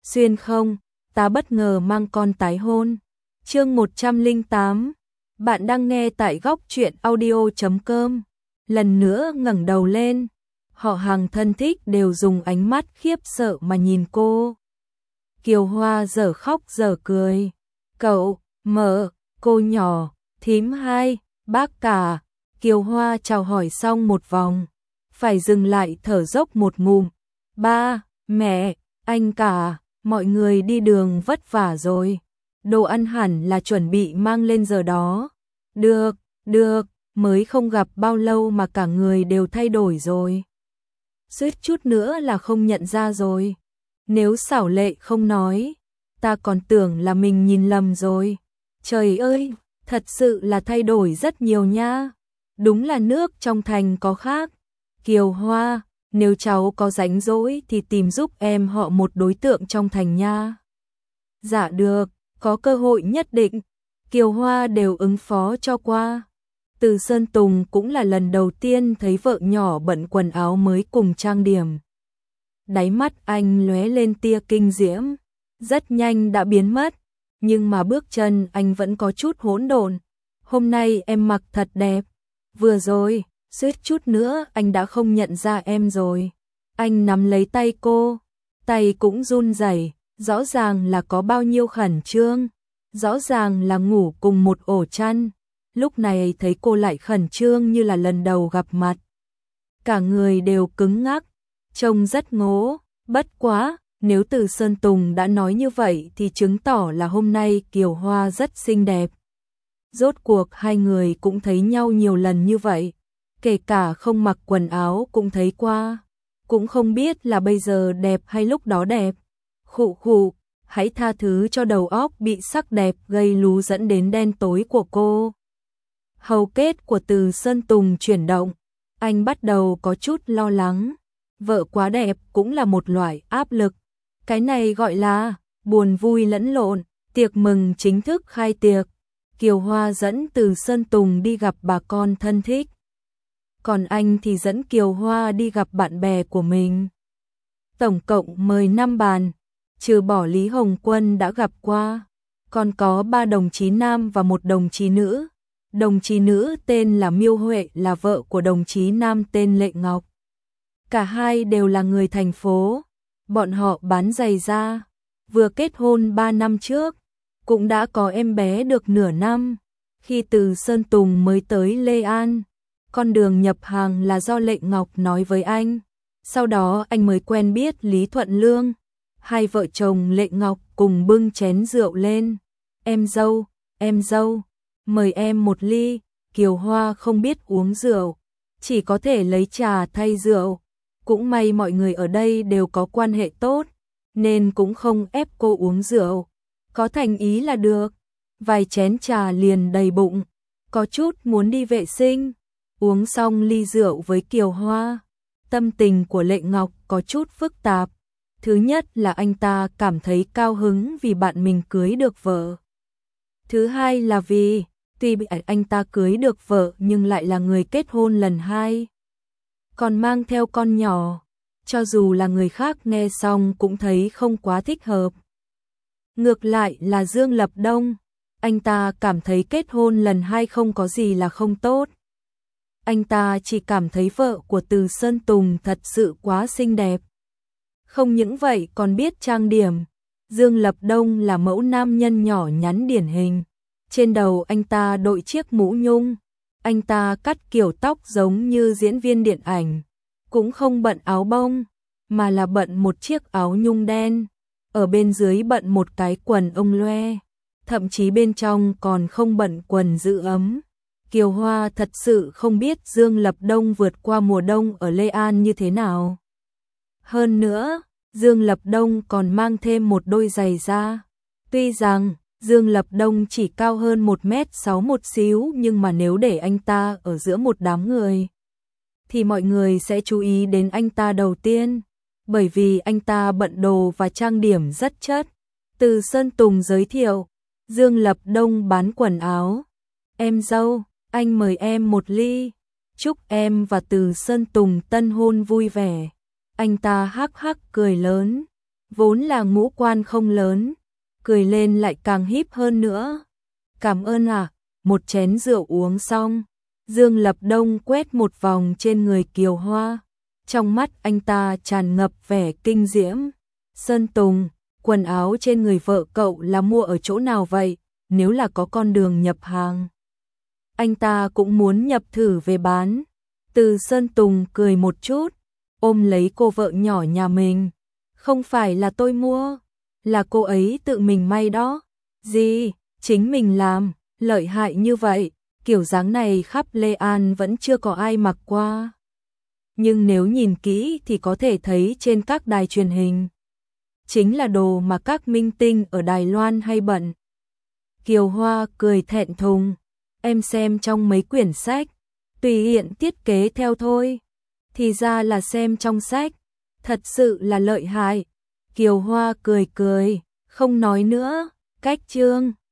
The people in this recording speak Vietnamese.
xuyên không, ta bất ngờ mang con tái hôn. Chương 108. Bạn đang nghe tại góc truyện audio.com. Lần nữa ngẩng đầu lên, họ hàng thân thích đều dùng ánh mắt khiếp sợ mà nhìn cô. Kiều Hoa dở khóc dở cười. Cậu, mợ, cô nhỏ, thím hai, bác cả. Kiều Hoa chào hỏi xong một vòng, phải dừng lại thở dốc một ngụm. Ba, mẹ, anh cả, mọi người đi đường vất vả rồi. Đồ ăn hẳn là chuẩn bị mang lên giờ đó. Được, mới không gặp bao lâu mà cả người đều thay đổi rồi. Suýt chút nữa là không nhận ra rồi. Nếu Xảo Lệ không nói, ta còn tưởng là mình nhìn lầm rồi. Trời ơi, thật sự là thay đổi rất nhiều nha. Đúng là nước trong thành có khác. Kiều Hoa, nếu cháu có rảnh rỗi thì tìm giúp em họ một đối tượng trong thành nha. Dạ được, có cơ hội nhất định. Kiều Hoa đều ứng phó cho qua. Từ Sơn Tùng cũng là lần đầu tiên thấy vợ nhỏ bận quần áo mới cùng trang điểm. Đáy mắt anh lóe lên tia kinh diễm, rất nhanh đã biến mất, nhưng mà bước chân anh vẫn có chút hỗn độn. Hôm nay em mặc thật đẹp. Vừa rồi, suýt chút nữa anh đã không nhận ra em rồi. Anh nắm lấy tay cô, tay cũng run rẩy, rõ ràng là có bao nhiêu khẩn trương, rõ ràng là ngủ cùng một ổ chăn. Lúc này thấy cô lại khẩn trương như là lần đầu gặp mặt. Cả người đều cứng ngắc, trông rất ngố, bất quá, nếu Từ Sơn Tùng đã nói như vậy thì chứng tỏ là hôm nay Kiều Hoa rất xinh đẹp. Rốt cuộc hai người cũng thấy nhau nhiều lần như vậy, kể cả không mặc quần áo cũng thấy qua, cũng không biết là bây giờ đẹp hay lúc đó đẹp. Khụ, hãy tha thứ cho đầu óc bị sắc đẹp gây lú dẫn đến đen tối của cô. Hầu kết của Từ Sơn Tùng chuyển động, anh bắt đầu có chút lo lắng. Vợ quá đẹp cũng là một loại áp lực. Cái này gọi là buồn vui lẫn lộn. Tiệc mừng chính thức khai tiệc. Kiều Hoa dẫn Từ Sơn Tùng đi gặp bà con thân thích. Còn anh thì dẫn Kiều Hoa đi gặp bạn bè của mình. Tổng cộng mời 5 bàn, trừ bỏ Lý Hồng Quân đã gặp qua. Còn có 3 đồng chí nam và 1 đồng chí nữ. Đồng chí nữ tên là Miêu Huệ là vợ của đồng chí nam tên Lệ Ngọc. Cả hai đều là người thành phố. Bọn họ bán giày da, vừa kết hôn 3 năm trước, cũng đã có em bé được nửa năm. Khi Từ Sơn Tùng mới tới Lê An, con đường nhập hàng là do Lệ Ngọc nói với anh. Sau đó anh mới quen biết Lý Thuận Lương. Hai vợ chồng Lệ Ngọc cùng bưng chén rượu lên. Em dâu, mời em một ly. Kiều Hoa không biết uống rượu, chỉ có thể lấy trà thay rượu. Cũng may mọi người ở đây đều có quan hệ tốt, nên cũng không ép cô uống rượu. Có thành ý là được. Vài chén trà liền đầy bụng, có chút muốn đi vệ sinh. Uống xong ly rượu với Kiều Hoa, tâm tình của Lệ Ngọc có chút phức tạp. Thứ nhất là anh ta cảm thấy cao hứng vì bạn mình cưới được vợ. Thứ hai là vì, tuy bị anh ta cưới được vợ nhưng lại là người kết hôn lần 2. Còn mang theo con nhỏ, cho dù là người khác nghe xong cũng thấy không quá thích hợp. Ngược lại là Dương Lập Đông, anh ta cảm thấy kết hôn lần 2 không có gì là không tốt. Anh ta chỉ cảm thấy vợ của Từ Sơn Tùng thật sự quá xinh đẹp. Không những vậy còn biết trang điểm. Dương Lập Đông là mẫu nam nhân nhỏ nhắn điển hình. Trên đầu anh ta đội chiếc mũ nhung. Anh ta cắt kiểu tóc giống như diễn viên điện ảnh. Cũng không bận áo bông, mà là bận một chiếc áo nhung đen. Ở bên dưới bận một cái quần ông loe. Thậm chí bên trong còn không bận quần giữ ấm. Kiều Hoa thật sự không biết Dương Lập Đông vượt qua mùa đông ở Lê An như thế nào. Hơn nữa, Dương Lập Đông còn mang thêm một đôi giày da. Tuy rằng Dương Lập Đông chỉ cao hơn 1m6 một xíu, nhưng mà nếu để anh ta ở giữa một đám người thì mọi người sẽ chú ý đến anh ta đầu tiên, bởi vì anh ta bận đồ và trang điểm rất chất. Từ Sơn Tùng giới thiệu, Dương Lập Đông bán quần áo. Em dâu, anh mời em một ly. Chúc em và Từ Sơn Tùng tân hôn vui vẻ. Anh ta hắc hắc cười lớn. vốn là ngũ quan không lớn, cười lên lại càng híp hơn nữa. Cảm ơn ạ. Một chén rượu uống xong, Dương Lập Đông quét một vòng trên người Kiều Hoa. Trong mắt anh ta tràn ngập vẻ kinh diễm. Sơn Tùng, quần áo trên người vợ cậu là mua ở chỗ nào vậy? Nếu là có con đường nhập hàng, anh ta cũng muốn nhập thử về bán. Từ Sơn Tùng cười một chút, ôm lấy cô vợ nhỏ nhà mình. Không phải là tôi mua, là cô ấy tự mình may đó. Gì? Chính mình làm, lợi hại như vậy, kiểu dáng này khắp Lê An vẫn chưa có ai mặc qua. Nhưng nếu nhìn kỹ thì có thể thấy trên các đài truyền hình. Chính là đồ mà các minh tinh ở Đài Loan hay bận. Kiều Hoa cười thẹn thùng. Em xem trong mấy quyển sách, tùy hiện thiết kế theo thôi. Thì ra là xem trong sách, thật sự là lợi hại. Kiều Hoa cười cười, không nói nữa, cách chương.